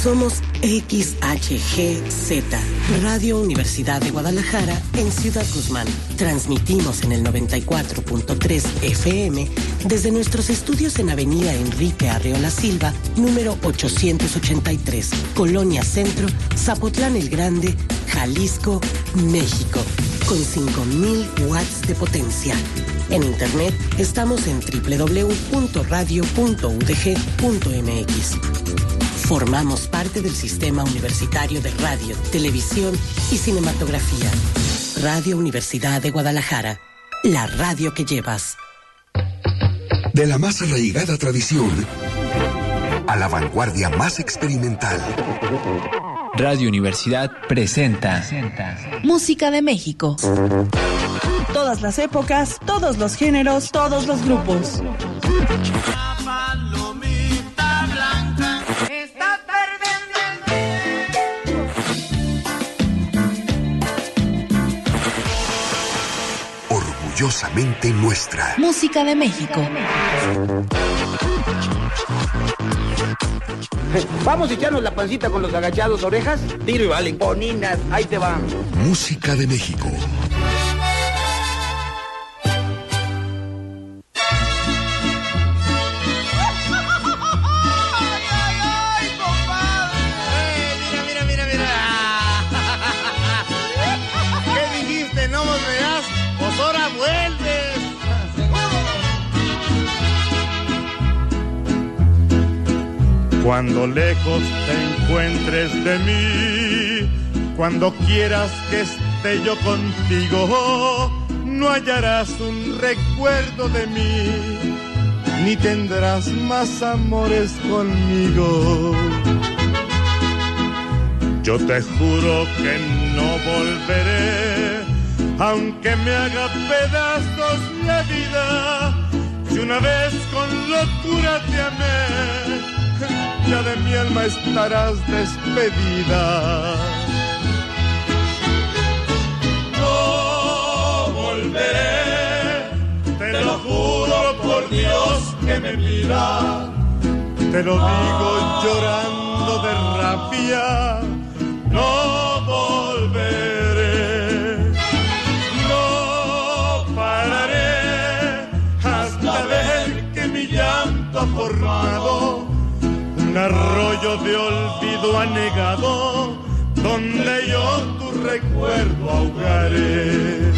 Somos XHGZ, Radio Universidad de Guadalajara, en Ciudad Guzmán. Transmitimos en el 94.3 FM desde nuestros estudios en Avenida Enrique Arreola Silva, número 883, Colonia Centro, Zapotlán el Grande, Jalisco, México, con 5,000 watts de potencia. En internet estamos en www.radio.udg.mx. Formamos parte del Sistema Universitario de Radio, Televisión y Cinematografía. Radio Universidad de Guadalajara, la radio que llevas. De la más arraigada tradición a la vanguardia más experimental. Radio Universidad presenta Música de México. Todas las épocas, todos los géneros, todos los grupos. Orgullosamente nuestra. Música de México. Vamos a echarnos la pancita con los agachados, orejas. Tiro y vale. Boninas, ahí te van. Música de México. Cuando lejos te encuentres de mí, cuando quieras que esté yo contigo, no hallarás un recuerdo de mí, ni tendrás más amores conmigo. Yo te juro que no volveré, aunque me haga pedazos la vida. Si una vez con locura te amé, ya de mi alma estarás despedida. No volveré, te lo juro por Dios que me mira. Te lo digo llorando de rabia. No volveré, no pararé hasta ver que mi llanto ha formado un arroyo de olvido anegado, donde yo tu recuerdo ahogaré.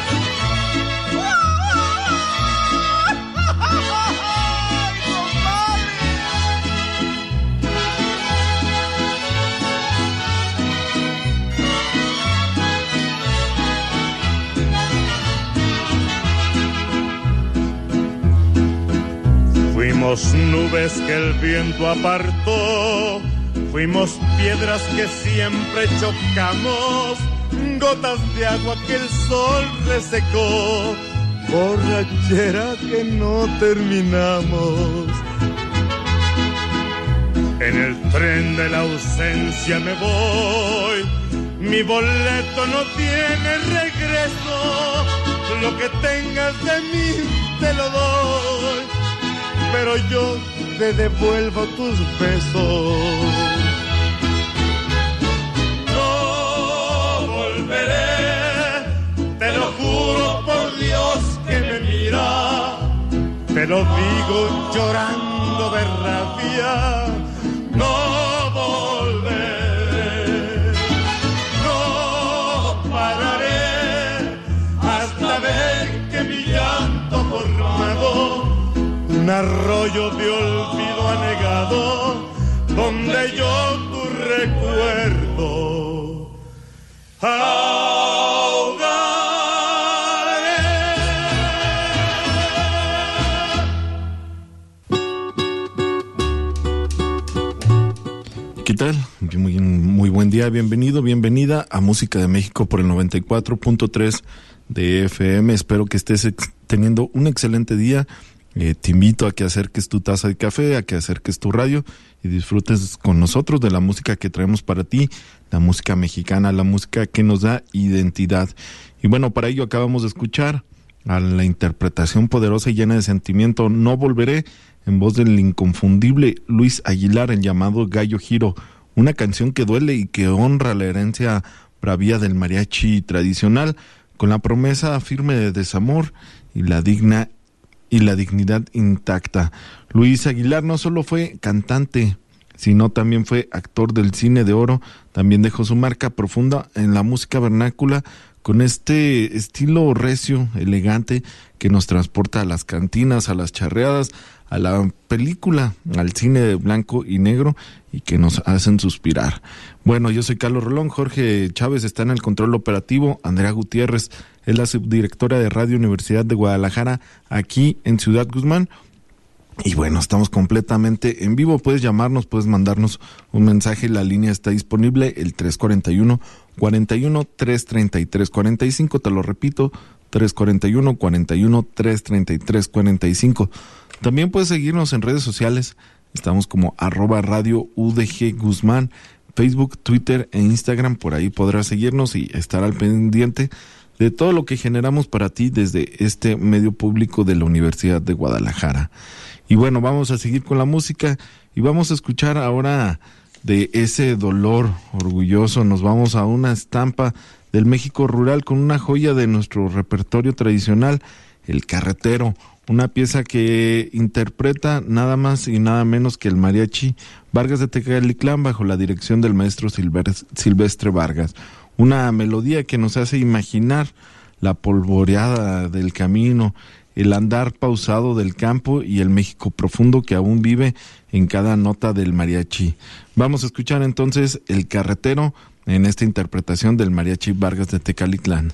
Fuimos nubes que el viento apartó, fuimos piedras que siempre chocamos, gotas de agua que el sol resecó, borrachera que no terminamos. En el tren de la ausencia me voy, mi boleto no tiene regreso, lo que tengas de mí te lo doy, pero yo te devuelvo tus besos. No volveré, te lo juro por Dios que me mira. Te lo digo llorando de rabia. No volveré, no pararé hasta ver que mi llanto formado un arroyo de olvido anegado, donde yo tu recuerdo ahogaré. ¿Qué tal? Muy buen día, bienvenido, bienvenida a Música de México por el 94.3 de FM. Espero que estés teniendo un excelente día. Te invito a que acerques tu taza de café, a que acerques tu radio y disfrutes con nosotros de la música que traemos para ti, la música mexicana, la música que nos da identidad. Y bueno, para ello acabamos de escuchar a la interpretación poderosa y llena de sentimiento No Volveré, en voz del inconfundible Luis Aguilar, el llamado Gallo Giro, una canción que duele y que honra la herencia bravía del mariachi tradicional, con la promesa firme de desamor y la dignidad intacta. Luis Aguilar no solo fue cantante, sino también fue actor del cine de oro. También dejó su marca profunda en la música vernácula, con este estilo recio, elegante, que nos transporta a las cantinas, a las charreadas, a la película, al cine de blanco y negro, y que nos hacen suspirar. Bueno, yo soy Carlos Rolón, Jorge Chávez está en el control operativo, Andrea Gutiérrez es la subdirectora de Radio Universidad de Guadalajara, aquí en Ciudad Guzmán. Y bueno, estamos completamente en vivo. Puedes llamarnos, puedes mandarnos un mensaje. La línea está disponible, el 341-333-45. Te lo repito, 341-333-45. También puedes seguirnos en redes sociales. Estamos como @Radio UDG Guzmán, Facebook, Twitter e Instagram. Por ahí podrás seguirnos y estar al pendiente de todo lo que generamos para ti desde este medio público de la Universidad de Guadalajara. Y bueno, vamos a seguir con la música y vamos a escuchar ahora de ese dolor orgulloso. Nos vamos a una estampa del México rural con una joya de nuestro repertorio tradicional, El Carretero, una pieza que interpreta nada más y nada menos que el mariachi Vargas de Tecalitlán bajo la dirección del maestro Silvestre Vargas. Una melodía que nos hace imaginar la polvoreada del camino, el andar pausado del campo y el México profundo que aún vive en cada nota del mariachi. Vamos a escuchar entonces El Carretero en esta interpretación del mariachi Vargas de Tecalitlán.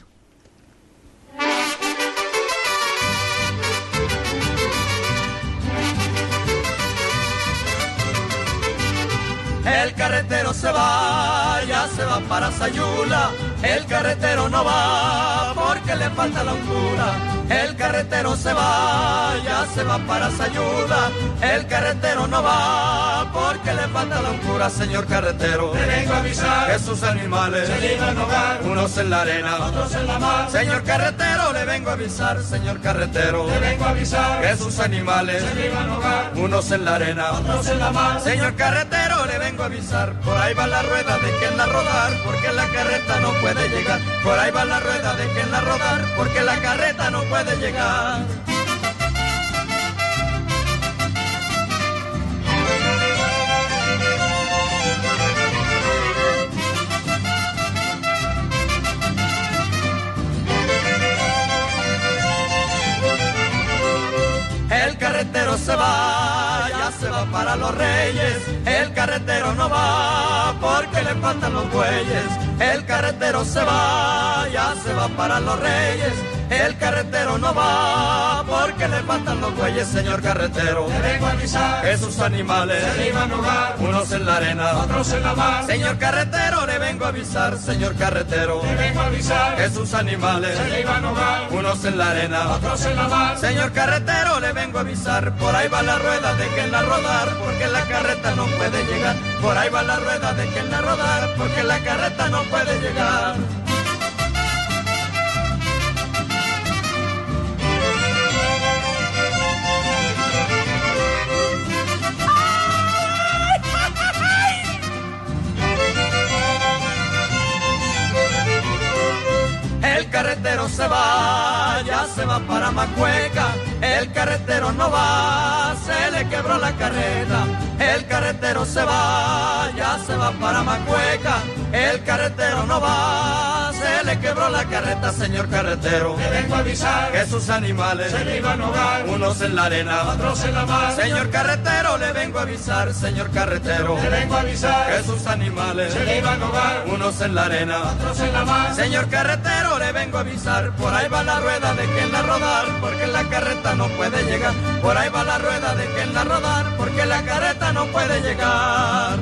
El carretero se va, ya se va para Sayula. El carretero no va porque le falta la hondura. El carretero se va, ya se va para Sayula. El carretero no va porque le falta la hondura. Señor carretero, le vengo a avisar que sus animales se le iban a ahogar, unos en la arena, otros en la mar. Señor carretero, le vengo a avisar, señor carretero, le vengo a avisar que sus animales se le iban a ahogar, unos en la arena, otros en la mar. Señor carretero, le vengo a avisar, por ahí va la rueda, déjenla rodar, porque la carreta no puede llegar. Por ahí va la rueda, déjenla rodar, porque la carreta no puede llegar. El carretero se va, ya se va para los Reyes. El carretero no va porque le faltan los bueyes. El carretero se va, ya se va para los Reyes. El carretero no va porque le faltan los bueyes. Señor carretero, le vengo a avisar que sus animales se le iban a ahogar, unos en la arena, otros en la mar. Señor carretero, le vengo a avisar, señor carretero, le vengo a avisar que sus animales se le iban a ahogar, unos en la arena, otros en la mar. Señor carretero, le vengo a avisar, por ahí va la rueda, déjenla rodar, porque la carreta no puede llegar. Por ahí va la rueda, déjenla rodar, porque la carreta no puede llegar. El carretero se va, ya se va para Macueca. El carretero no va, se le quebró la carreta. El carretero se va, ya se va para Macueca. El carretero no va, se le quebró la carreta. Señor carretero, le vengo a avisar que sus animales se le iban a ahogar, unos en la arena, otros en la mar. Señor carretero, le vengo a avisar, señor carretero, le vengo a avisar que sus animales se le iban a ahogar, unos en la arena, otros en la mar. Señor carretero, le vengo a avisar, por ahí va la rueda, déjenla rodar, porque la carreta no puede llegar. Por ahí va la rueda, déjenla rodar, porque la carreta no puede llegar.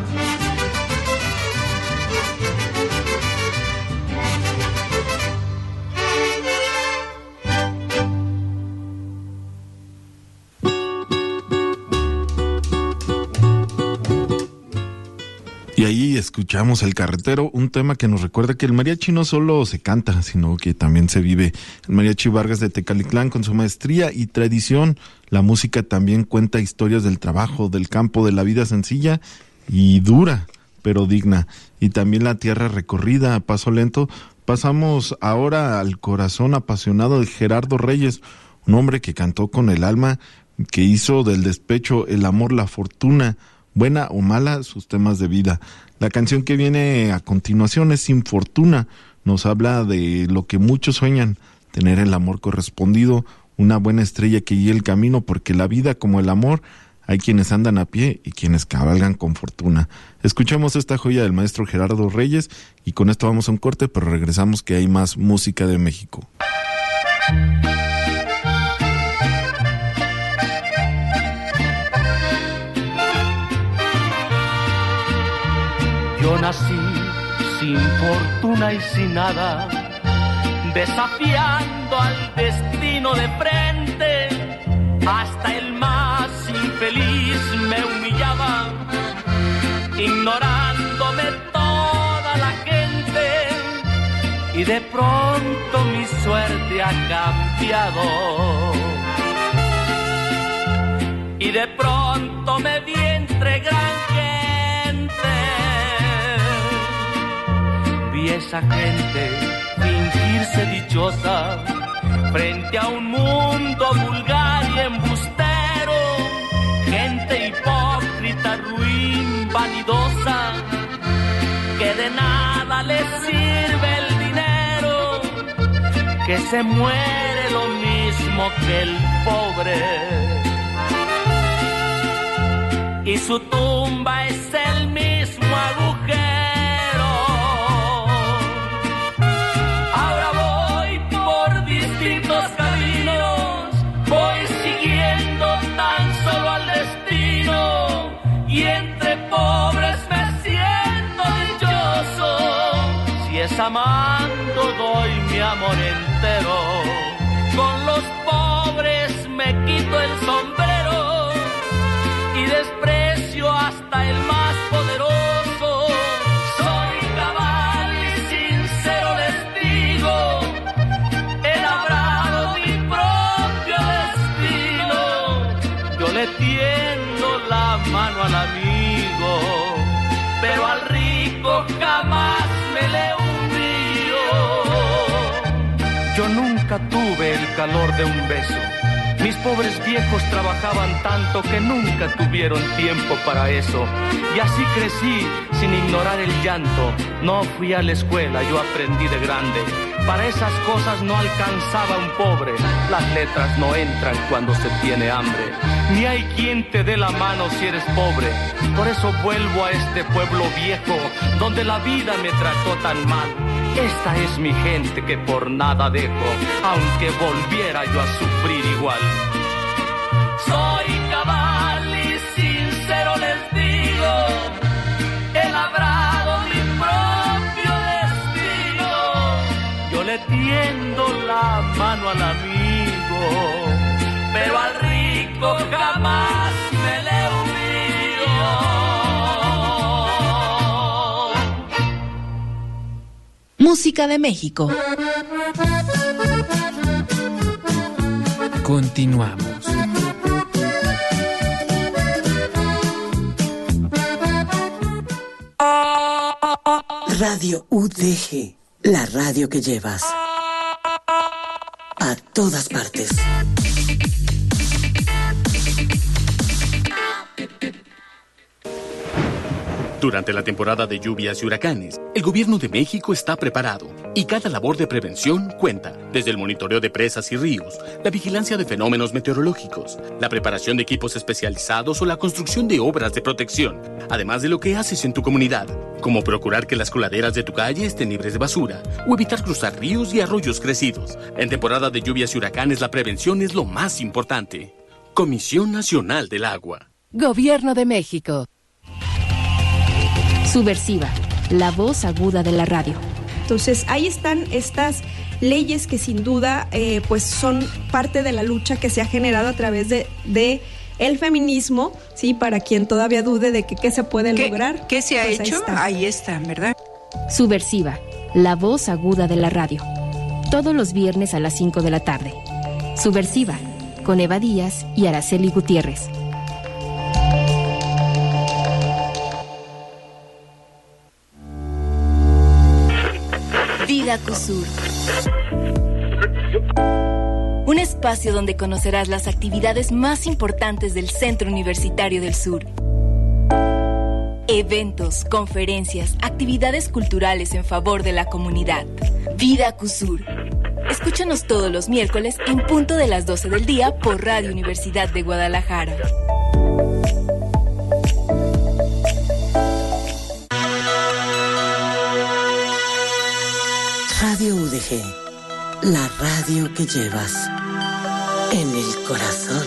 Y ahí escuchamos El Carretero, un tema que nos recuerda que el mariachi no solo se canta, sino que también se vive. El mariachi Vargas de Tecalitlán, con su maestría y tradición, la música también cuenta historias del trabajo, del campo, de la vida sencilla y dura, pero digna. Y también La tierra recorrida, a paso lento. Pasamos ahora al corazón apasionado de Gerardo Reyes, un hombre que cantó con el alma, que hizo del despecho, el amor, la fortuna, buena o mala, sus temas de vida. La canción que viene a continuación es Sin Fortuna. Nos habla de lo que muchos sueñan, tener el amor correspondido, una buena estrella que guíe el camino, porque la vida, como el amor, hay quienes andan a pie y quienes cabalgan con fortuna. Escuchamos esta joya del maestro Gerardo Reyes y con esto vamos a un corte, pero regresamos que hay más música de México. Yo nací sin fortuna y sin nada, desafiando al destino de frente. Hasta el más infeliz me humillaba, ignorándome toda la gente. Y de pronto mi suerte ha cambiado. Y de pronto me vi entre gran gente. Vi esa gente fingirse dichosa frente a un mundo vulgar y embustero, gente hipócrita, ruin, vanidosa, que de nada les sirve el dinero, que se muere lo mismo que el pobre, y su tumba es el mismo agujero. Voy siguiendo tan solo al destino, y entre pobres me siento dichoso. Si es amando doy mi amor entero, con los pobres me quito el sombrero y desprecio hasta el más poderoso. Soy cabal y sincero les digo, he labrado mi propio destino. Yo le tiendo la mano al amigo, pero al rico jamás me le humillo. Yo nunca tuve el calor de un beso. Mis pobres viejos trabajaban tanto que nunca tuvieron tiempo para eso. Y así crecí sin ignorar el llanto. No fui a la escuela, yo aprendí de grande. Para esas cosas no alcanzaba un pobre. Las letras no entran cuando se tiene hambre. Ni hay quien te dé la mano si eres pobre. Por eso vuelvo a este pueblo viejo, donde la vida me trató tan mal. Esta es mi gente que por nada dejo, aunque volviera yo a sufrir igual. Soy cabal y sincero les digo, he labrado mi propio destino. Yo le tiendo la mano al amigo, pero al rico jamás me le humillo. Música de México. Continuamos. Radio UDG, la radio que llevas a todas partes. Durante la temporada de lluvias y huracanes, el gobierno de México está preparado y cada labor de prevención cuenta, desde el monitoreo de presas y ríos, la vigilancia de fenómenos meteorológicos, la preparación de equipos especializados o la construcción de obras de protección, además de lo que haces en tu comunidad, como procurar que las coladeras de tu calle estén libres de basura o evitar cruzar ríos y arroyos crecidos. En temporada de lluvias y huracanes, la prevención es lo más importante. Comisión Nacional del Agua. Gobierno de México. Subversiva, la voz aguda de la radio. Entonces, ahí están estas leyes que sin duda pues son parte de la lucha que se ha generado a través de el feminismo, sí, para quien todavía dude de que qué se puede lograr. ¿Qué se ha hecho? Ahí está, ¿verdad? Subversiva, la voz aguda de la radio. Todos los viernes a las 5 de la tarde. Subversiva, con Eva Díaz y Araceli Gutiérrez. Vida CUSUR. Un espacio donde conocerás las actividades más importantes del Centro Universitario del Sur. Eventos, conferencias, actividades culturales en favor de la comunidad. Vida CUSUR. Escúchanos todos los miércoles en punto de las 12 del día por Radio Universidad de Guadalajara. Radio UDG, la radio que llevas en el corazón.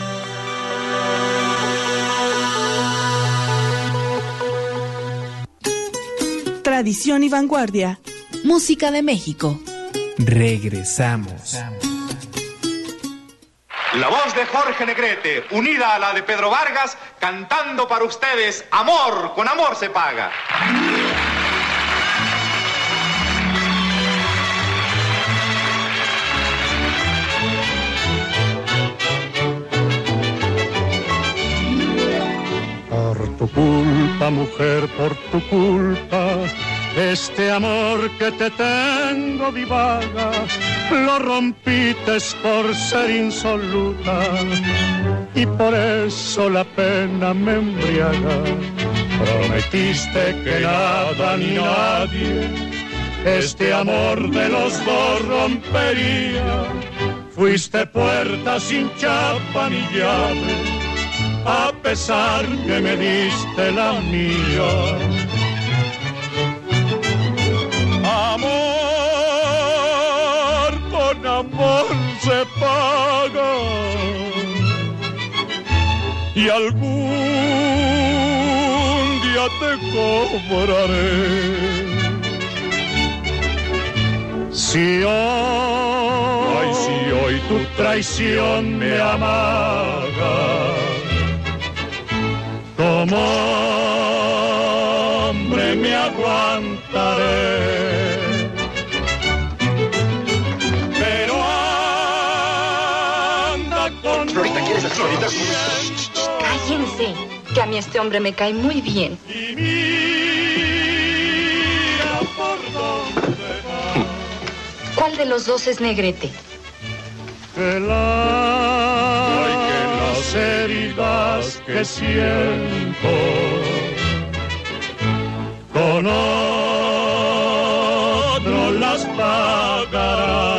Tradición y vanguardia. Música de México. Regresamos. La voz de Jorge Negrete, unida a la de Pedro Vargas, cantando para ustedes Amor, con amor se paga. Por tu culpa, mujer, por tu culpa, este amor que te tengo divaga, lo rompites por ser insoluta, y por eso la pena me embriaga. Prometiste que nada ni nadie este amor de los dos rompería. Fuiste puerta sin chapa ni llave, a pesar que me diste la mía. Amor con amor se paga, y algún día te cobraré. Si hoy tu traición me amaga, como hombre me aguantaré. Pero anda con... Florita, ¿quieres las floritas? Cállense, que a mí este hombre me cae muy bien. Y mira por dónde va. ¿Cuál de los dos es Negrete? Que las heridas que siento con otro las pagará.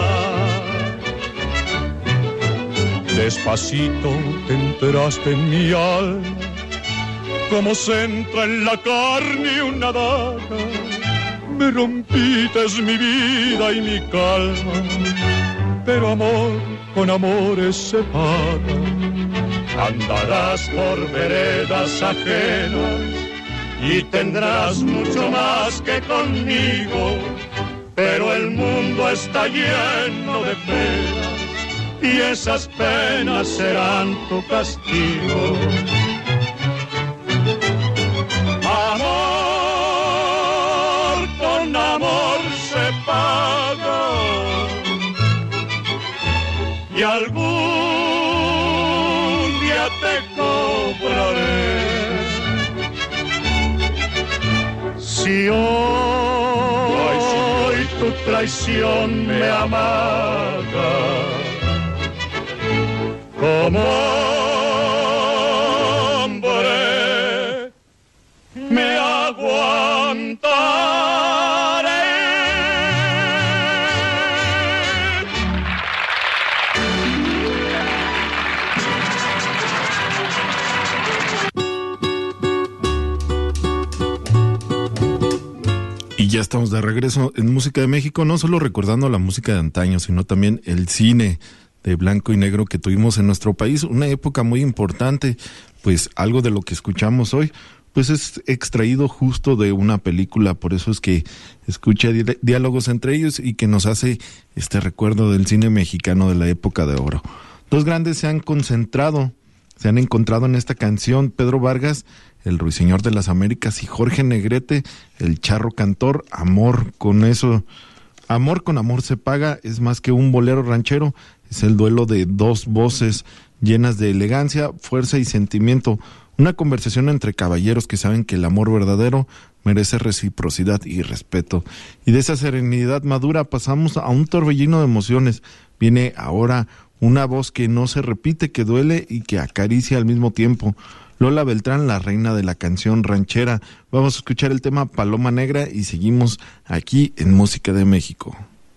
Despacito te enteraste en mi alma, como se entra en la carne una daga. Me rompites mi vida y mi calma, pero amor con amores se paga. Andarás por veredas ajenas y tendrás mucho más que conmigo, pero el mundo está lleno de penas y esas penas serán tu castigo. Amor con amor se paga, y algún día te cobraré. Si hoy tu traición me amaga, como hombre me aguantaré. Y ya estamos de regreso en Música de México, no solo recordando la música de antaño, sino también el cine de blanco y negro que tuvimos en nuestro país, una época muy importante. Pues algo de lo que escuchamos hoy, pues es extraído justo de una película, por eso es que escucha diálogos entre ellos y que nos hace este recuerdo del cine mexicano de la época de oro. Dos grandes se han encontrado en esta canción: Pedro Vargas, el Ruiseñor de las Américas, y Jorge Negrete, el charro cantor. Amor con amor se paga, es más que un bolero ranchero, es el duelo de dos voces llenas de elegancia, fuerza y sentimiento, Una conversación entre caballeros que saben que el amor verdadero merece reciprocidad y respeto. Y de esa serenidad madura pasamos a un torbellino de emociones. Viene ahora una voz que no se repite, que duele y que acaricia al mismo tiempo. Lola Beltrán, la reina de la canción ranchera. Vamos a escuchar el tema Paloma Negra y seguimos aquí en Música de México.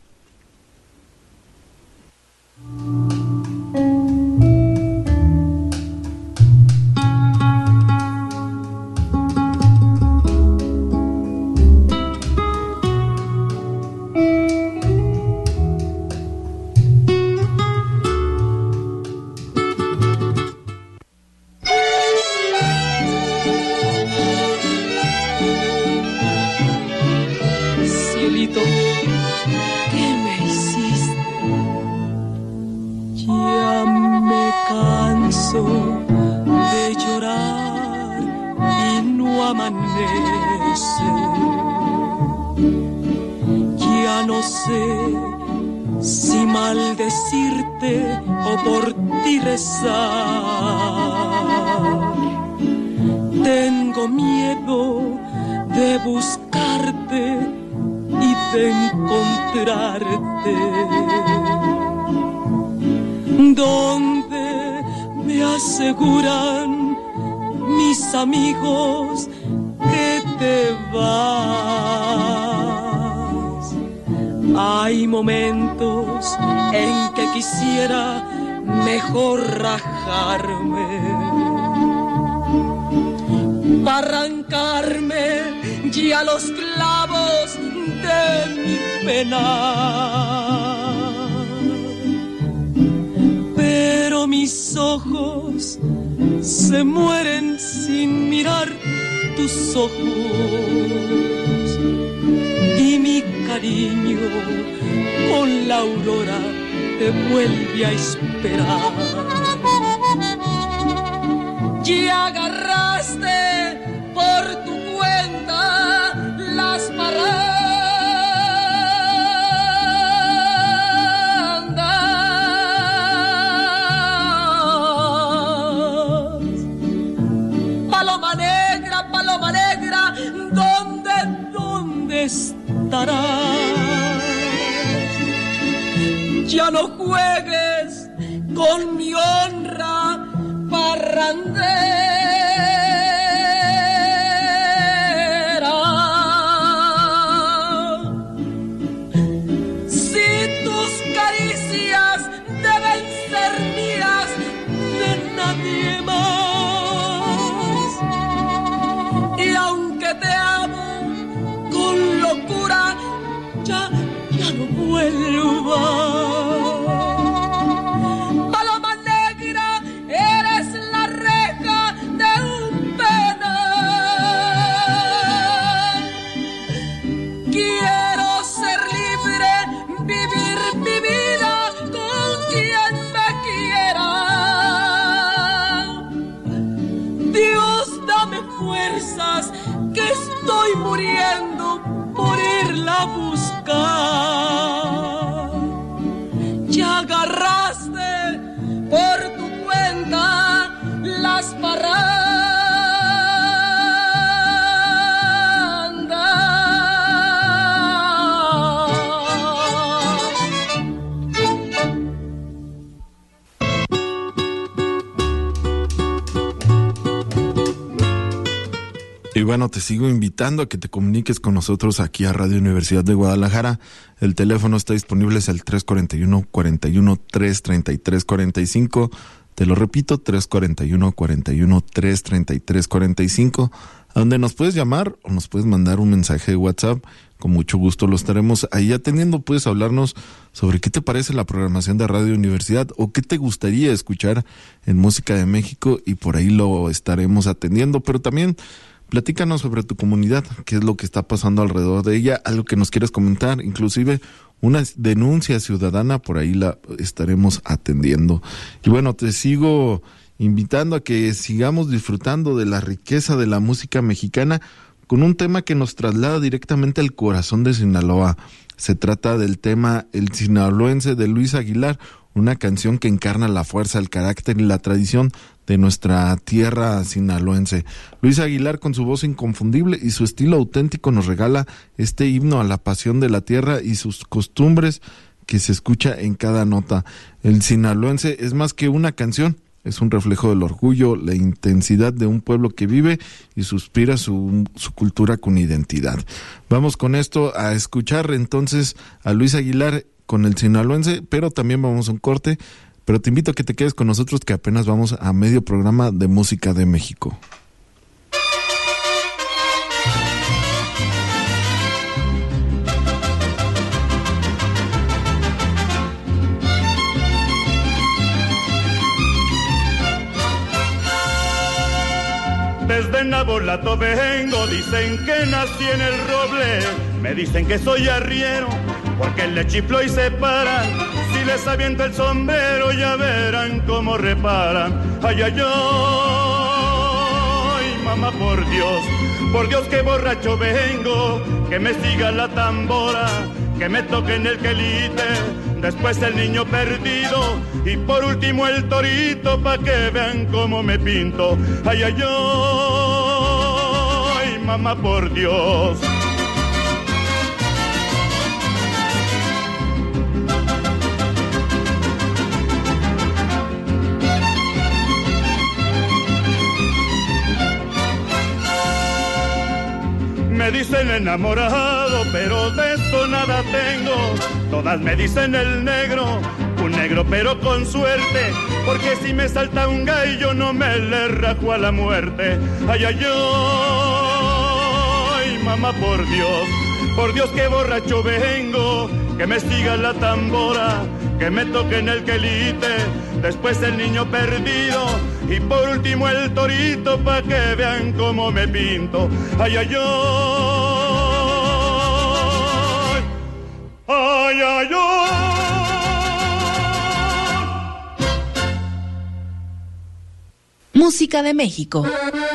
De llorar y no amanece. Ya no sé si maldecirte o por ti rezar. Tengo miedo de buscarte y de encontrarte. Donde me aseguran mis amigos que te vas. Hay momentos en que quisiera mejor rajarme para arrancarme ya los clavos de mi pena. Pero mis ojos se mueren sin mirar tus ojos y mi cariño con la aurora te vuelve a esperar. Ya agarraste por tu cuenta las parrandas. Paloma negra, ¿dónde estarás? Ya no juegues con mi honra parrandera. Si tus caricias deben ser mías, de nadie más. Y aunque te amo con locura, ya no vuelvas. Paloma negra, eres la reja de un penal. Quiero ser libre, vivir mi vida con quien me quiera. Dios, dame fuerzas, que estoy muriendo por irla a buscar. Ya agarraste por tu cuenta las parrandas. Y bueno, te sigo invitando a que te comuniques con nosotros aquí a Radio Universidad de Guadalajara. El teléfono está disponible, es el 341-333-45. Te lo repito, 341-333-45, a donde nos puedes llamar o nos puedes mandar un mensaje de WhatsApp. Con mucho gusto lo estaremos ahí atendiendo. Puedes hablarnos sobre qué te parece la programación de Radio Universidad o qué te gustaría escuchar en Música de México, y por ahí lo estaremos atendiendo. Pero también platícanos sobre tu comunidad, qué es lo que está pasando alrededor de ella, algo que nos quieres comentar, inclusive una denuncia ciudadana, por ahí la estaremos atendiendo. Y bueno, te sigo invitando a que sigamos disfrutando de la riqueza de la música mexicana con un tema que nos traslada directamente al corazón de Sinaloa. Se trata del tema El Sinaloense de Luis Aguilar, una canción que encarna la fuerza, el carácter y la tradición de nuestra tierra sinaloense. Luis Aguilar, con su voz inconfundible y su estilo auténtico, nos regala este himno a la pasión de la tierra y sus costumbres que se escucha en cada nota. El sinaloense es más que una canción, es un reflejo del orgullo, la intensidad de un pueblo que vive y suspira su cultura con identidad. Vamos con esto a escuchar entonces a Luis Aguilar con el sinaloense, pero también vamos a un corte, pero te invito a que te quedes con nosotros, que apenas vamos a medio programa de Música de México. Desde Nabolato vengo, dicen que nací en el roble, me dicen que soy arriero, porque le chiflo y se paran, si les aviento el sombrero ya verán cómo reparan. Ay, ay, ay, mamá, por Dios que borracho vengo, que me siga la tambora, que me toquen el quelite, después el niño perdido y por último el torito, pa' que vean cómo me pinto. Ay, ay, ay, mamá, por Dios. Me dicen enamorado, pero de eso nada tengo. Todas me dicen el negro, un negro pero con suerte, porque si me salta un gallo no me le rajo a la muerte. Ay, ay, ay, mamá, por Dios que borracho vengo, que me siga la tambora, que me toquen el quelite, después el niño perdido y por último el torito, pa' que vean cómo me pinto. Ay, ay, ay, ay, ay, ay. Música de México.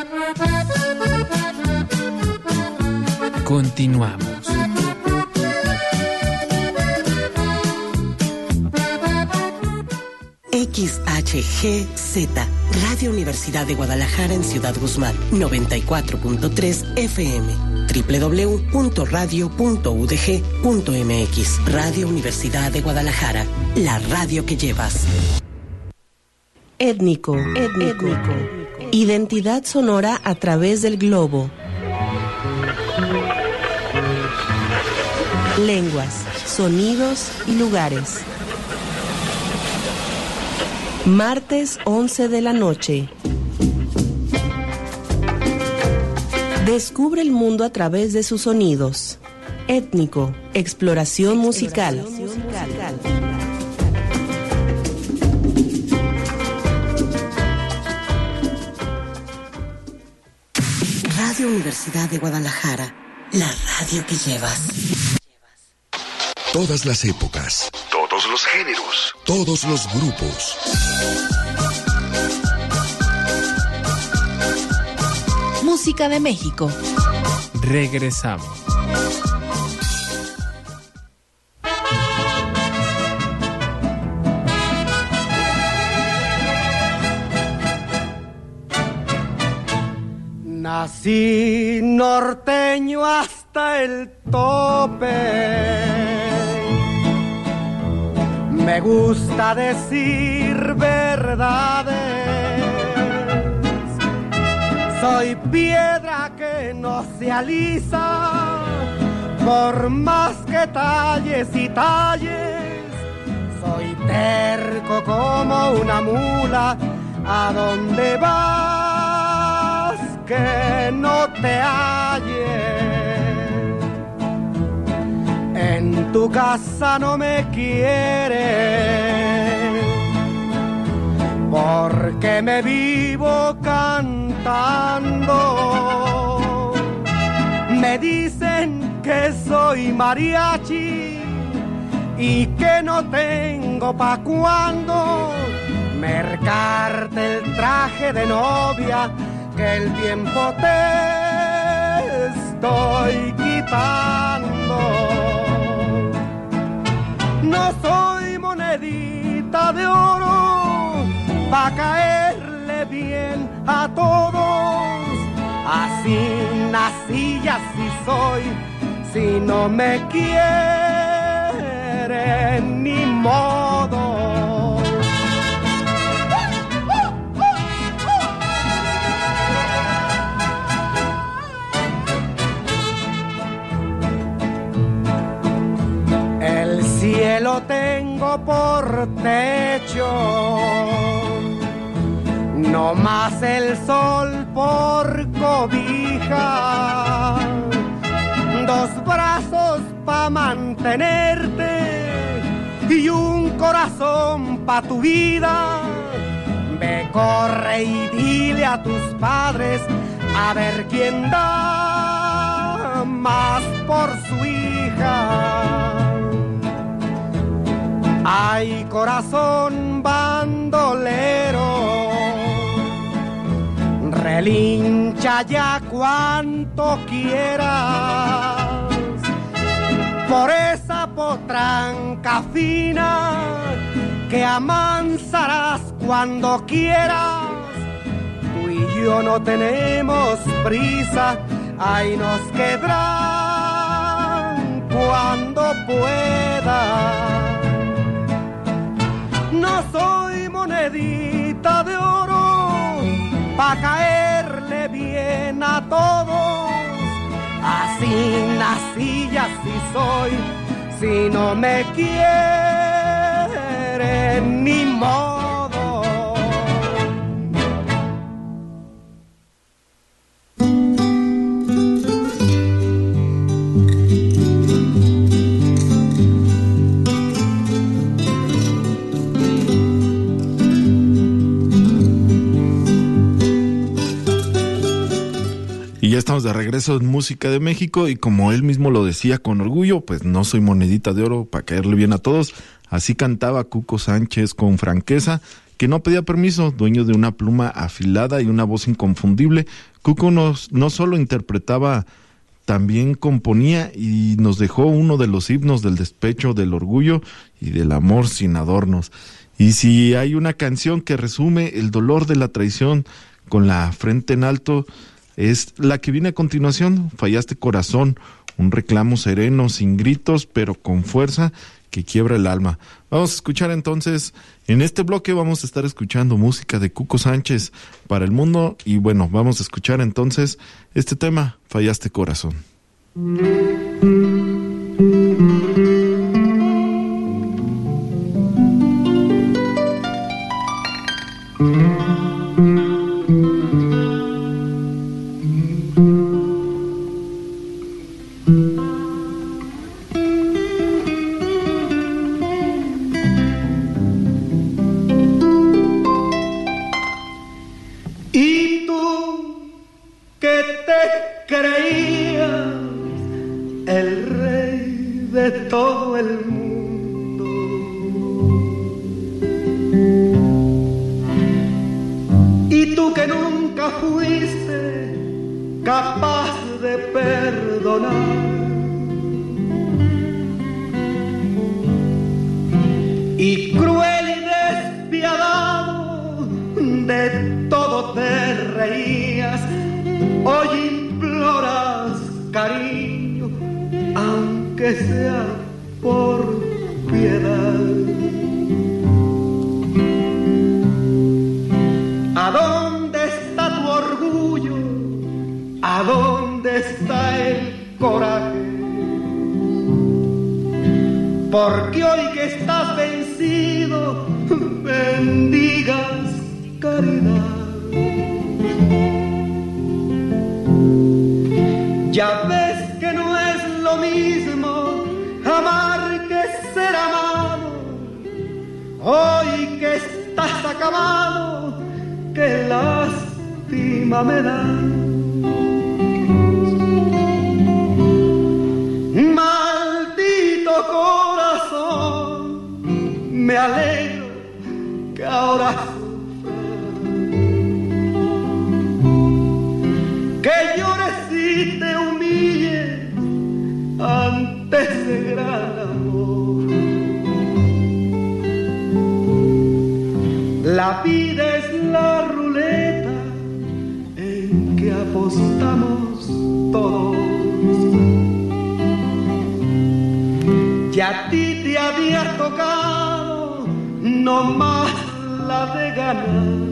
Continuamos. XHGZ, Radio Universidad de Guadalajara en Ciudad Guzmán, 94.3 FM, www.radio.udg.mx. Radio Universidad de Guadalajara, la radio que llevas. Étnico. Identidad sonora a través del globo. Lenguas, sonidos y lugares. Martes 11 de la noche. Descubre el mundo a través de sus sonidos. Étnico, exploración musical. Radio Universidad de Guadalajara, la radio que llevas. Todas las épocas, todos los géneros, todos los grupos. Música de México. Regresamos. Nací norteño hasta el tope. Me gusta decir verdades. Soy piedra que no se alisa, por más que talles y talles. Soy terco como una mula. ¿A dónde vas que no te halles? En tu casa no me quieres, porque me vivo cantando. Me dicen que soy mariachi y que no tengo pa' cuando mercarte el traje de novia que el tiempo te estoy quitando. No soy monedita de oro pa' caerle bien nací y así soy. Si no me quieren, ni modo. El cielo tengo por techo, no más el sol por cobija, dos brazos pa' mantenerte y un corazón pa' tu vida. Ve, corre y dile a tus padres a ver quién da más por su hija. Ay, corazón bandolero, relincha ya cuanto quieras por esa potranca fina que amansarás cuando quieras. Tú y yo no tenemos prisa, ahí nos quedarán cuando pueda. No soy monedita de oro pa' caerle bien a todos. Así nací y así soy. Si no me quieren, ni modo. Y ya estamos de regreso en Música de México y como él mismo lo decía con orgullo, pues no soy monedita de oro para caerle bien a todos. Así cantaba Cuco Sánchez con franqueza, que no pedía permiso, dueño de una pluma afilada y una voz inconfundible. Cuco no solo interpretaba, también componía y nos dejó uno de los himnos del despecho, del orgullo y del amor sin adornos. Y si hay una canción que resume el dolor de la traición con la frente en alto, es la que viene a continuación, Fallaste Corazón, un reclamo sereno, sin gritos, pero con fuerza que quiebra el alma. Vamos a escuchar entonces, en este bloque vamos a estar escuchando música de Cuco Sánchez para el mundo y bueno, vamos a escuchar entonces este tema, Fallaste Corazón. Todo el mundo y tú que nunca fuiste capaz de perdonar y cruel y despiadado de todo te reías, hoy imploras cariño aunque sea por piedad. ¿A dónde está tu orgullo? ¿A dónde está el coraje? Porque hoy que estás vencido, bendigas caridad. Ya ves que no es lo mismo amar que ser amado. Hoy que estás acabado, qué lástima me da. Maldito corazón, me alegro que ahora que llores y te humilles ante ese gran amor. La vida es la ruleta en que apostamos todos. Y a ti te había tocado no más la de ganar.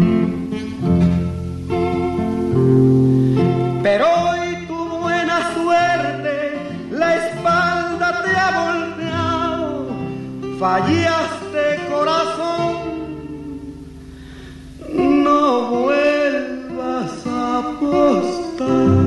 Pero hoy tu buena suerte la espalda te ha volteado. Fallaste, corazón, no vuelvas a apostar.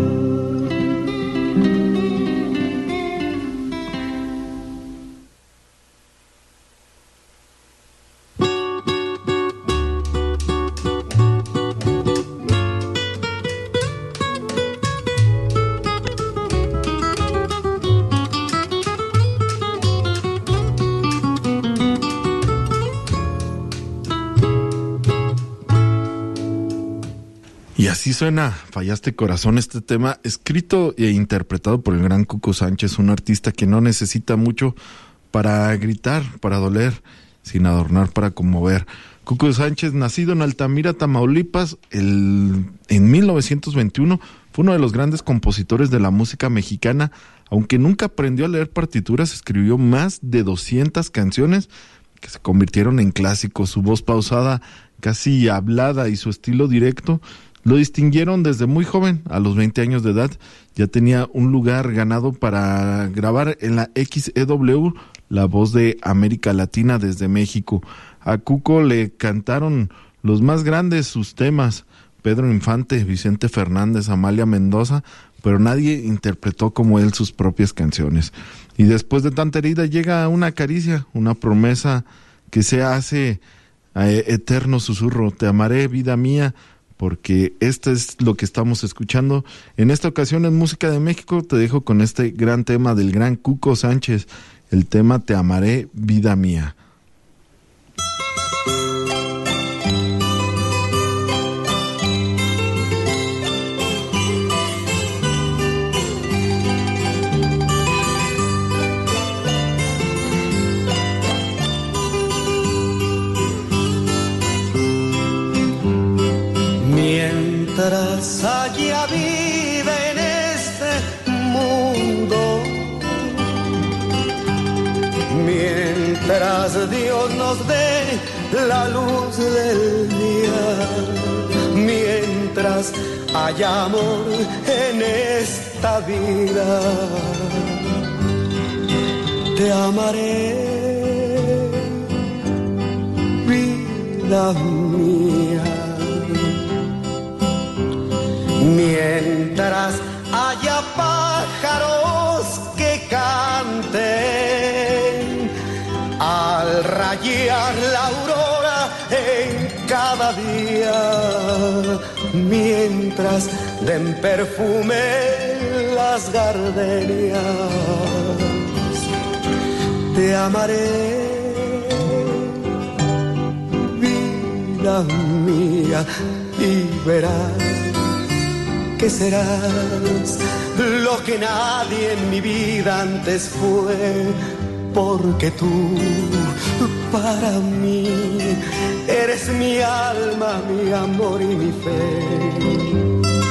Y así suena Fallaste Corazón, este tema escrito e interpretado por el gran Cuco Sánchez, un artista que no necesita mucho para gritar, para doler, sin adornar, para conmover. Cuco Sánchez, nacido en Altamira, Tamaulipas, en 1921, fue uno de los grandes compositores de la música mexicana. Aunque nunca aprendió a leer partituras, escribió más de 200 canciones que se convirtieron en clásicos. Su voz pausada, casi hablada, y su estilo directo lo distinguieron desde muy joven. A los 20 años de edad ya tenía un lugar ganado para grabar en la XEW, la voz de América Latina desde México. A Cuco le cantaron los más grandes sus temas, Pedro Infante, Vicente Fernández, Amalia Mendoza, pero nadie interpretó como él sus propias canciones. Y después de tanta herida llega una caricia, una promesa que se hace eterno susurro. Te amaré, vida mía, porque esto es lo que estamos escuchando. En esta ocasión en Música de México te dejo con este gran tema del gran Cuco Sánchez, el tema Te amaré, vida mía. Mientras haya vida en este mundo, mientras Dios nos dé la luz del día, mientras haya amor en esta vida, te amaré, vida mía. Mientras haya pájaros que canten al rayar la aurora en cada día, mientras den perfume las gardenias, te amaré, vida mía, y verás que serás lo que nadie en mi vida antes fue, porque tú para mí eres mi alma, mi amor y mi fe.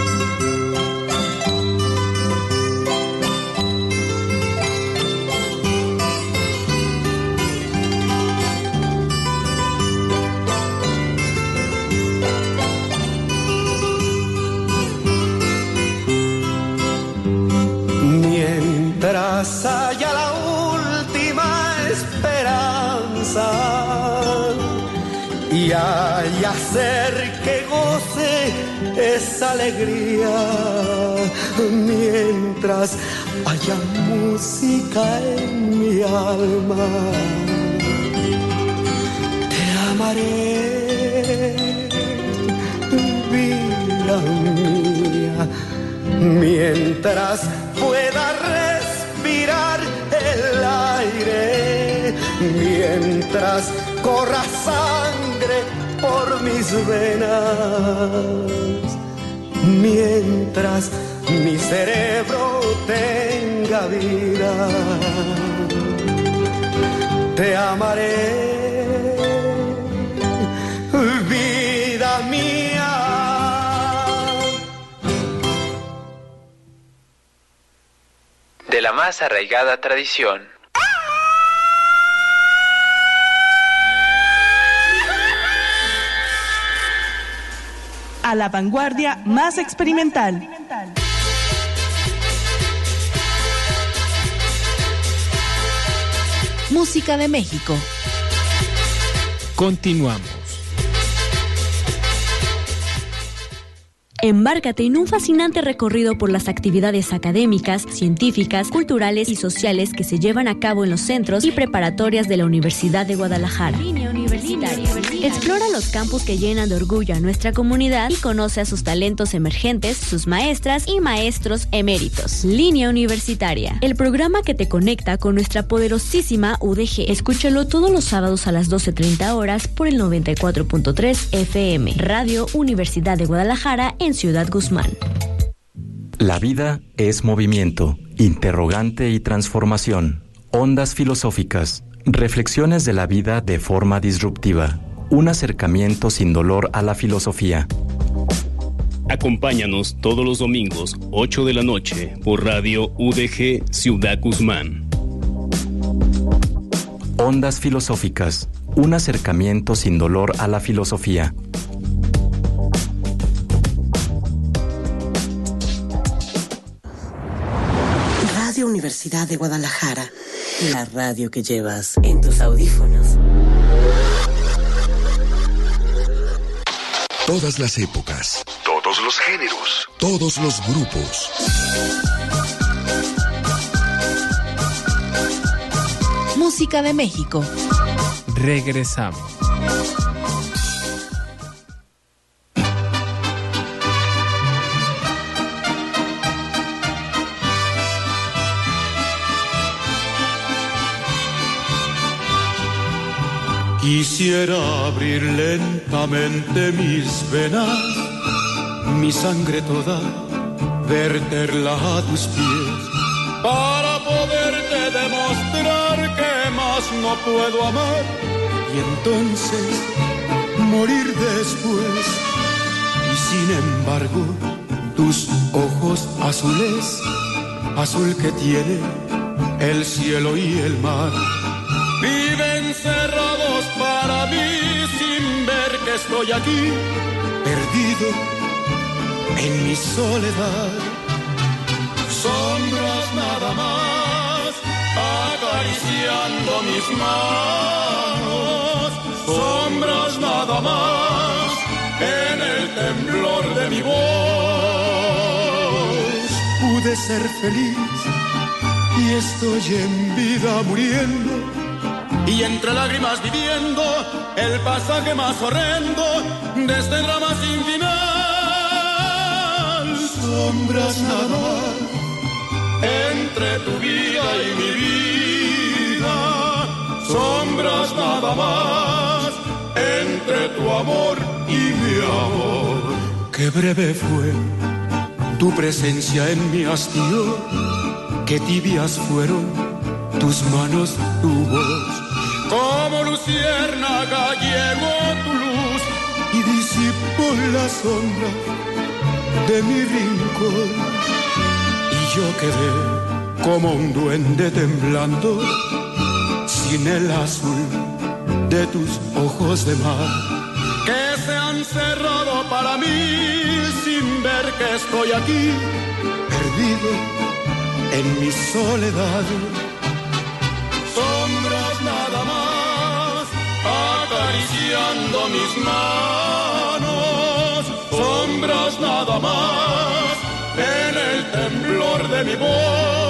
Mientras haya la última esperanza y haya ser que goce esa alegría, mientras haya música en mi alma, te amaré, vida mía, mientras pueda respirar el aire, mientras corra sangre por mis venas, mientras mi cerebro tenga vida, te amaré, vida mía. de la más arraigada tradición. A la vanguardia más experimental. Música de México. Continuamos. Embárcate en un fascinante recorrido por las actividades académicas, científicas, culturales y sociales que se llevan a cabo en los centros y preparatorias de la Universidad de Guadalajara. Línea Universitaria. Explora los campus que llenan de orgullo a nuestra comunidad y conoce a sus talentos emergentes, sus maestras y maestros eméritos. Línea Universitaria, el programa que te conecta con nuestra poderosísima UDG. Escúchalo todos los sábados a las 12:30 horas por el 94.3 FM, Radio Universidad de Guadalajara en Ciudad Guzmán. La vida es movimiento, interrogante y transformación. Ondas filosóficas, reflexiones de la vida de forma disruptiva. Un acercamiento sin dolor a la filosofía. Acompáñanos todos los domingos, 8 de la noche, por Radio UDG Ciudad Guzmán. Ondas filosóficas, un acercamiento sin dolor a la filosofía. Radio Universidad de Guadalajara, la radio que llevas en tus audífonos. Todas las épocas, Todos los géneros, todos los grupos. Música de México. Regresamos. Quisiera abrir lentamente mis venas, mi sangre toda, verterla a tus pies, para poderte demostrar que más no puedo amar, y entonces morir después. Y sin embargo, tus ojos azules, azul que tiene el cielo y el mar, viven cerrados para mí sin ver que estoy aquí, perdido en mi soledad. Sombras nada más, acariciando mis manos. Sombras nada más, en el temblor de mi voz. Pude ser feliz y estoy en vida muriendo, y entre lágrimas viviendo el pasaje más horrendo de este drama sin final. Sombras nada más, entre tu vida y mi vida. Sombras nada más, entre tu amor y mi amor. Qué breve fue tu presencia en mi hastío, qué tibias fueron tus manos, tu voz. Como luciérnaga llegó tu luz y disipó la sombra de mi rincón. Y yo quedé como un duende temblando, sin el azul de tus ojos de mar, que se han cerrado para mí sin ver que estoy aquí, perdido en mi soledad. Sombras nada más, acariciando mis manos. Sombras nada más, en el temblor de mi voz.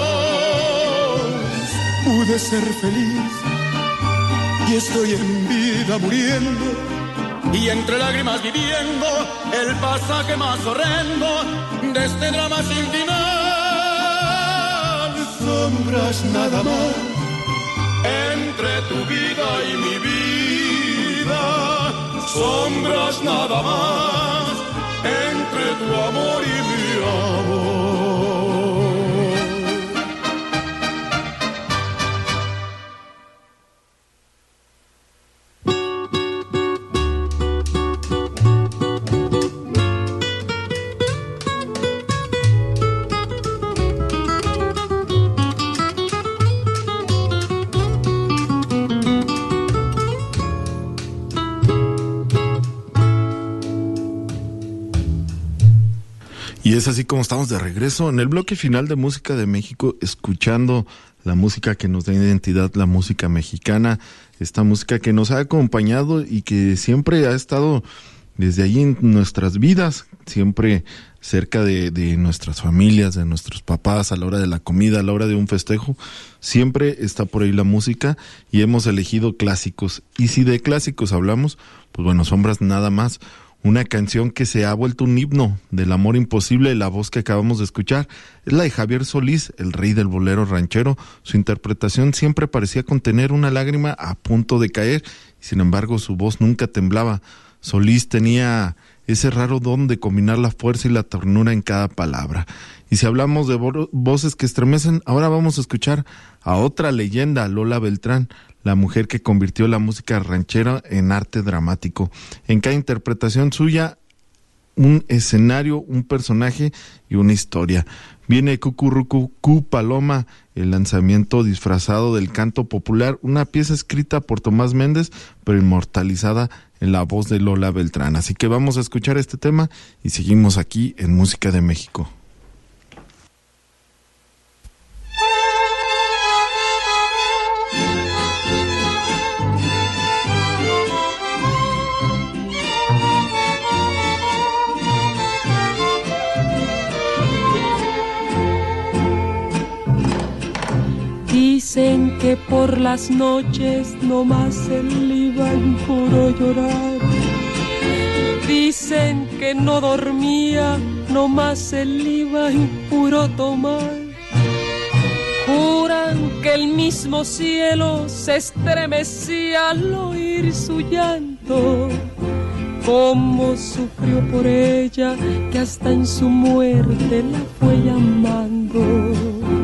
Pude ser feliz y estoy en vida muriendo, y entre lágrimas viviendo el pasaje más horrendo de este drama sin final. Sombras nada más, entre tu vida y mi vida. Sombras nada más, entre tu amor y mi amor. es así como estamos de regreso en el bloque final de Música de México, escuchando la música que nos da identidad, la música mexicana, esta música que nos ha acompañado y que siempre ha estado desde allí en nuestras vidas, siempre cerca de nuestras familias, de nuestros papás, a la hora de la comida, a la hora de un festejo, siempre está por ahí la música y hemos elegido clásicos. Y si de clásicos hablamos, pues bueno, Sombras nada más, una canción que se ha vuelto un himno del amor imposible, la voz que acabamos de escuchar es la de Javier Solís, el rey del bolero ranchero. Su interpretación siempre parecía contener una lágrima a punto de caer, y sin embargo su voz nunca temblaba. Solís tenía ese raro don de combinar la fuerza y la ternura en cada palabra. Y si hablamos de voces que estremecen, ahora vamos a escuchar a otra leyenda, Lola Beltrán, la mujer que convirtió la música ranchera en arte dramático. En cada interpretación suya, un escenario, un personaje y una historia. Viene Cucurrucucú Paloma, el lanzamiento disfrazado del canto popular, una pieza escrita por Tomás Méndez, pero inmortalizada en la voz de Lola Beltrán. Así que vamos a escuchar este tema y seguimos aquí en Música de México. Dicen que por las noches nomás él iba en puro llorar. Dicen que no dormía, nomás él iba en puro tomar. Juran que el mismo cielo se estremecía al oír su llanto. Cómo sufrió por ella, que hasta en su muerte la fue llamando.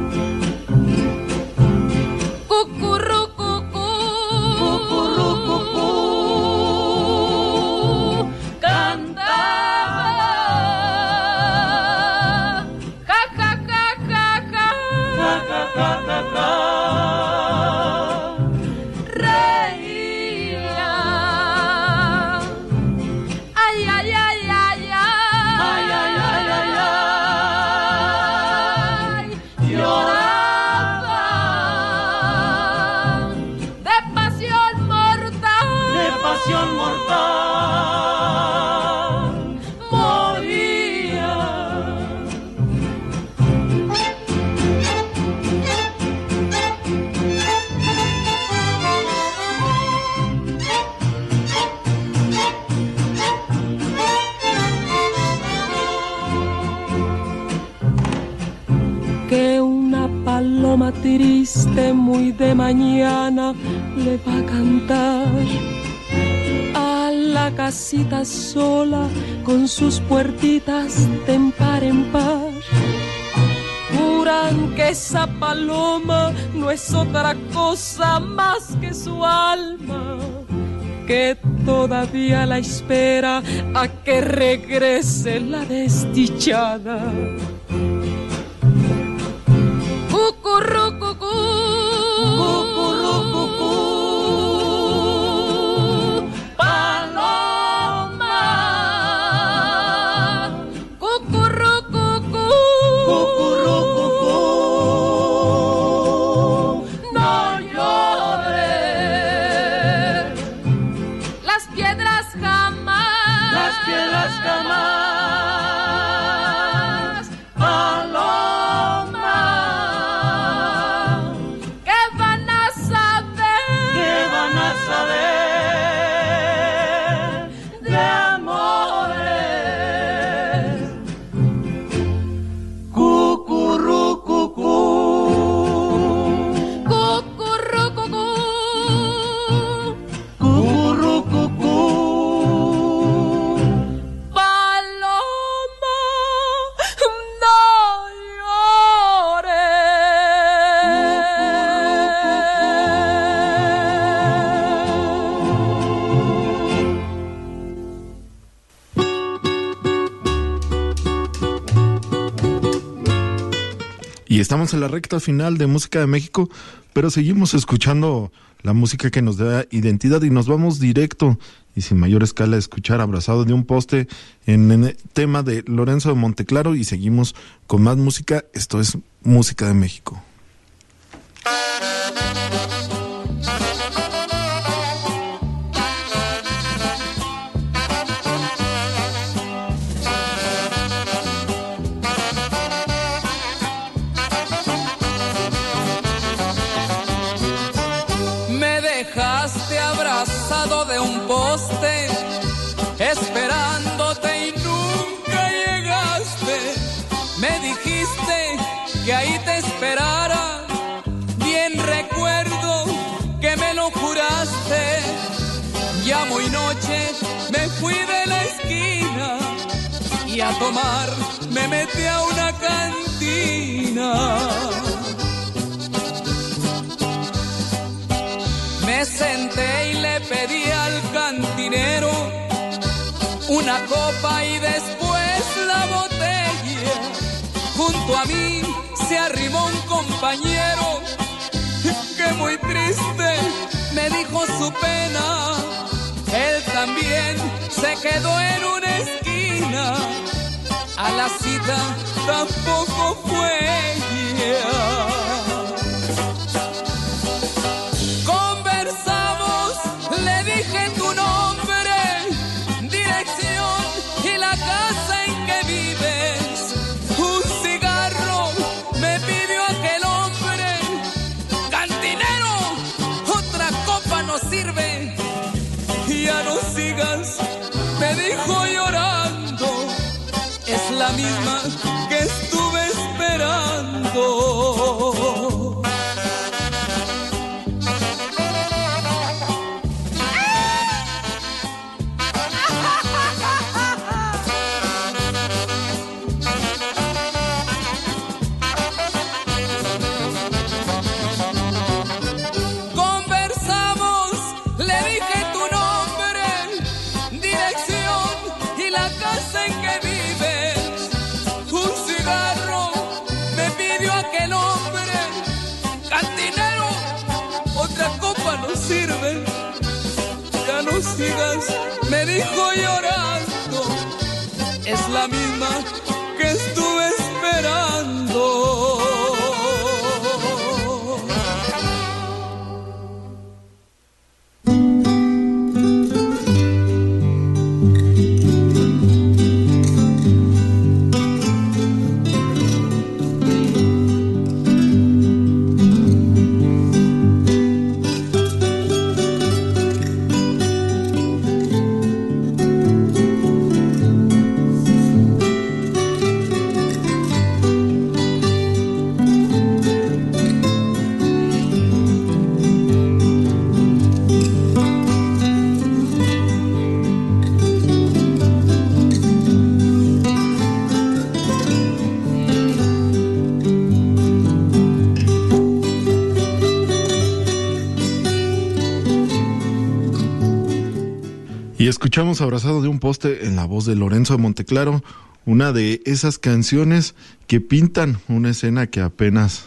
Triste muy de mañana le va a cantar a la casita sola con sus puertitas de par en par. Juran que esa paloma no es otra cosa más que su alma, que todavía la espera a que regrese la desdichada. Cucurrucucú, cucurrucucú, paloma. Cucurrucucú, cucurrucucú, no llores. Las piedras jamás estamos en la recta final de Música de México, pero seguimos escuchando la música que nos da identidad y nos vamos directo y sin mayor escala a escuchar Abrazado de un poste en el tema de Lorenzo de Monteclaro y seguimos con más música. Esto es Música de México. Esperándote y nunca llegaste. Me dijiste que ahí te esperara. Bien recuerdo que me lo juraste. Ya muy noche me fui de la esquina y a tomar me metí a una cantina. Me senté y le pedí al cantinero una copa y después la botella. Junto a mí se arrimó un compañero que muy triste me dijo su pena. Él también se quedó en una esquina. A la cita tampoco fue ella. Conversamos, le dije tu nombre, dirección y la casa en que vives. Un cigarro me pidió aquel hombre. Cantinero, otra copa no sirve. Ya no sigas, me dijo llorando. Es la misma que estuve esperando. Me dijo llorando, es la misma que estuve esperando. Y escuchamos Abrazado de un poste en la voz de Lorenzo de Monteclaro, una de esas canciones que pintan una escena que apenas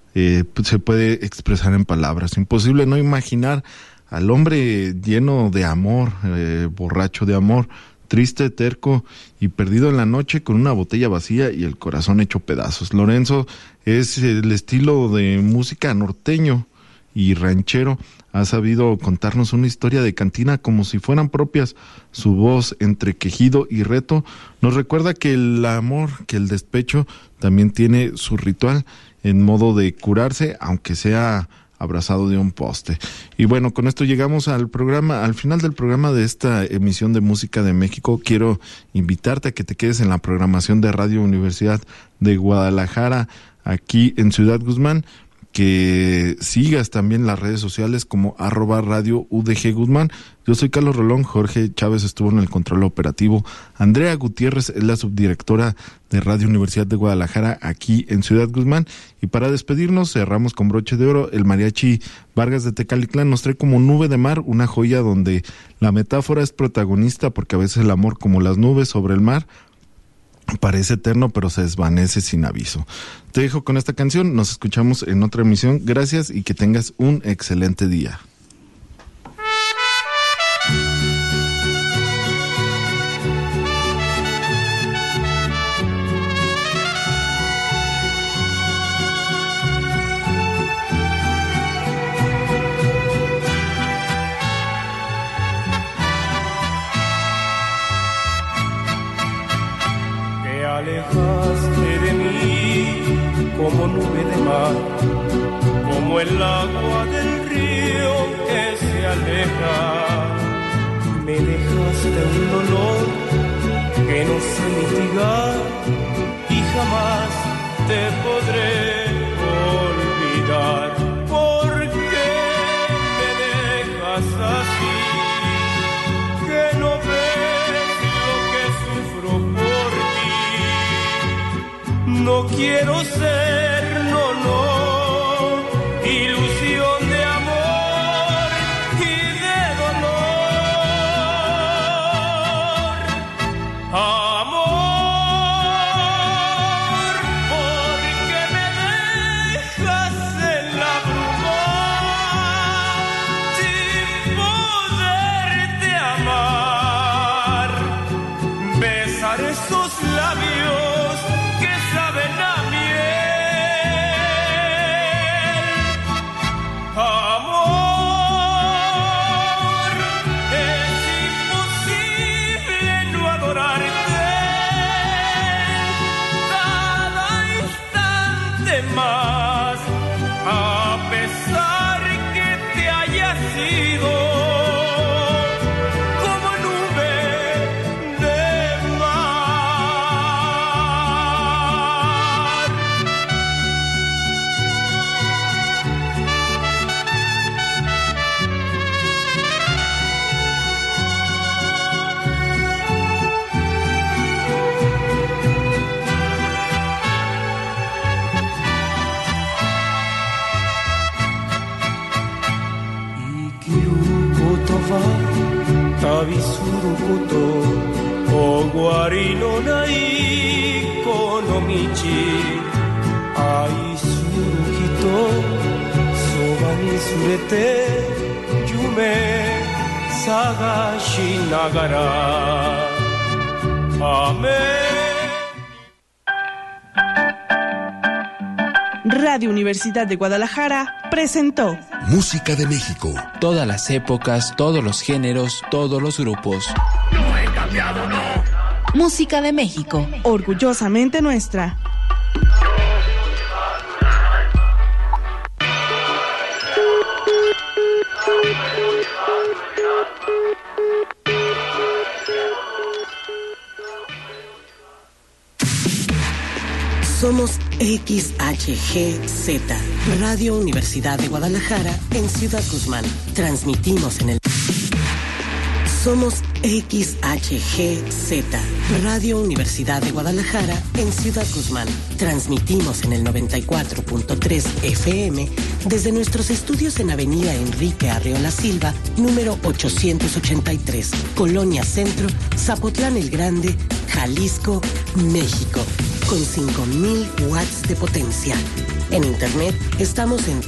se puede expresar en palabras. Imposible no imaginar al hombre lleno de amor, borracho de amor, triste, terco y perdido en la noche con una botella vacía y el corazón hecho pedazos. Lorenzo es el estilo de música norteño y ranchero. Ha sabido contarnos una historia de cantina como si fueran propias. Su voz entre quejido y reto nos recuerda que el amor, que el despecho también tiene su ritual en modo de curarse, aunque sea abrazado de un poste. Y bueno, con esto llegamos al programa, al final del programa de esta emisión de Música de México. Quiero invitarte a que te quedes en la programación de Radio Universidad de Guadalajara, aquí en Ciudad Guzmán, que sigas también las redes sociales como @Radio UDG Guzmán. Yo soy Carlos Rolón, Jorge Chávez estuvo en el control operativo, Andrea Gutiérrez es la subdirectora de Radio Universidad de Guadalajara aquí en Ciudad Guzmán, y para despedirnos cerramos con broche de oro. El mariachi Vargas de Tecalitlán nos trae como Nube de Mar, una joya donde la metáfora es protagonista porque a veces el amor como las nubes sobre el mar parece eterno, pero se desvanece sin aviso. Te dejo con esta canción, nos escuchamos en otra emisión. Gracias y que tengas un excelente día. Alejaste de mí como nube de mar, como el agua del río que se aleja. Me dejaste un dolor que no sé mitigar y jamás te podré olvidar. ¿Por qué me dejas así? Que no ves lo que sufro por ti. No quiero ser, no, ilusión de amor y de dolor. Amor, porque me dejas en la bruma sin poderte amar. Besar esos labios que saben a miel. Amor, es imposible no adorarte cada instante más, a pesar que te hayas ido como nube de mar. Ikirukotowa tabisurukoto owari no nai kono michi aisuru hito soba ni surete yume sagashi nagara amen. Radio Universidad de Guadalajara presentó Música de México. Todas las épocas, todos los géneros, todos los grupos. No he cambiado, no. Música de México. Orgullosamente nuestra. Somos XHGZ, Radio Universidad de Guadalajara, en Ciudad Guzmán. Transmitimos en el... Somos XHGZ, Radio Universidad de Guadalajara, en Ciudad Guzmán. Transmitimos en el 94.3 FM desde nuestros estudios en Avenida Enrique Arreola Silva, número 883, Colonia Centro, Zapotlán el Grande, Jalisco, México, con 5,000 watts de potencia. En internet estamos en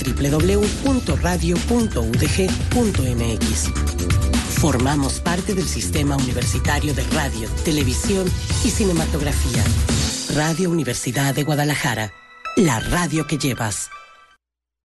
www.radio.udg.mx. Formamos parte del Sistema Universitario de Radio, Televisión y Cinematografía. Radio Universidad de Guadalajara, la radio que llevas.